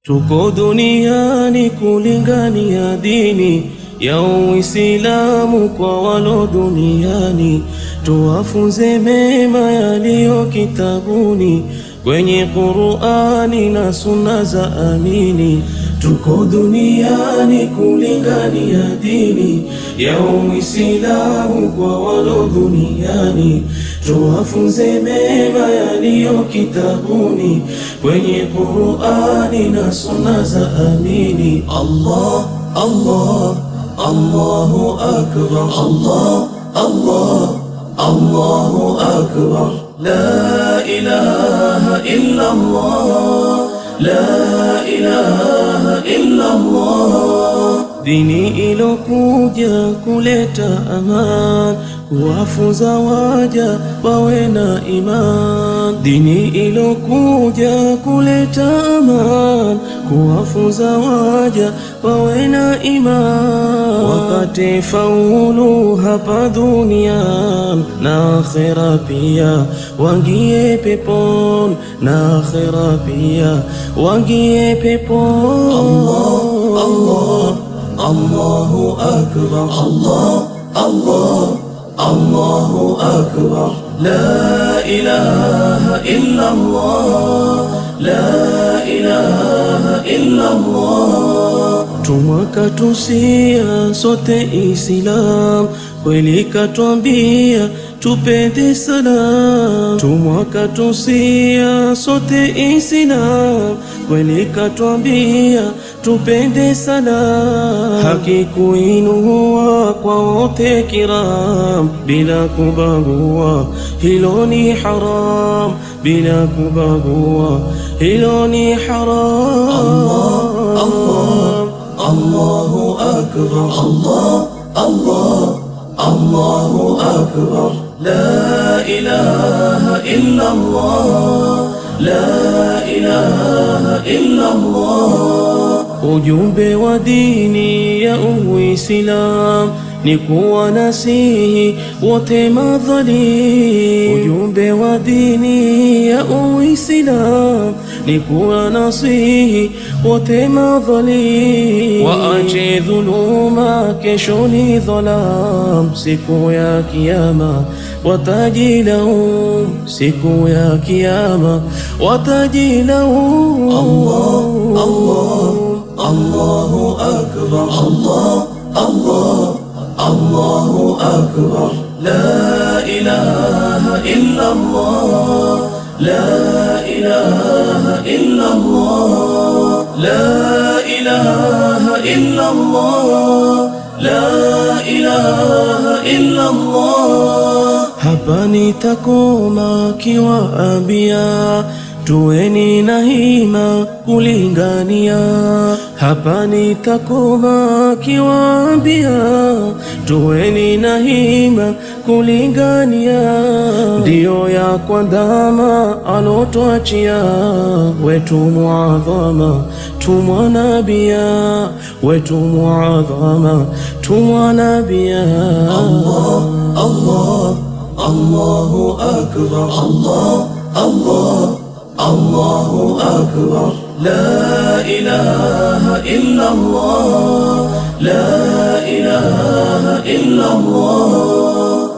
Tuko duniani kulingania dini ya Uislamu kwa walo duniani, tuwafunze mema yaliyo kitabuni kwenye Qur'ani na sunna za amini. Tuko duniani kulingania dini ya Uislamu kwa walo duniani, tuwafunze mema yaliyo kitabuni kwenye Qur'ani na sunna za amini. Allah, Allah, Allahu akbar, Allah, Allah, Allahu akbar. La ilaha illa Allah, la ilaha illa Allah. Dini ilokuja kuleta aman, kuwafunza waja wawe na iman. Dini ilokuja kuleta aman, kuwafunza waja wawe na iman, wapate faulu hapa dunia na akhera pia, wangie pepon na akhera pia, wangie pepon. Allah, Allah, Allahu akbar, Allah, Allah, Allahu akbar. La ilaha illa Allah, la ilaha illa Allah. Tumwakatusia sote Islam, kweli katwambia tupende salam. Tumwakatusia sote Islam, kweli katwambia tupende salam. Haki kuinua kwa wote kiram, bila kubagua hilo ni haram, bila kubagua hilo ni haram. Allah, Allah, Allahu akbar, Allah, Allah, Allahu akbar. La ilaha illa Allah, la ilaha illa Allah. Ujumbe wa dini ya Uislamu ni kuwanasihi wote madhalim. Ujumbe wa dini ya Uislamu ni kuwanasihi wote madhalim. Waache dhuluma, kesho ni dhalam. Siku ya kiyama watajilaumu, siku ya kiyama watajilaumu. Allah, Allah, Allahu akbar, Allah, Allah, Allahu akbar. La ilaha illa Allah, la ilaha illa Allah, la ilaha illa Allah, la ilaha illa Allah. Hapa nitakoma kiwaambia tuweni na hima kulingania. Hapa nitakoma kiwaambia tuweni na hima kulingania. Ndiyo ya kwandama alotuachia wetu muadhama tumwa nabia, wetu muadhama tumwa nabia. Allah, Allah, Allahu akbar, Allah, Allah, Allahu akbar. La ilaha illa Allah, la ilaha illa Allah.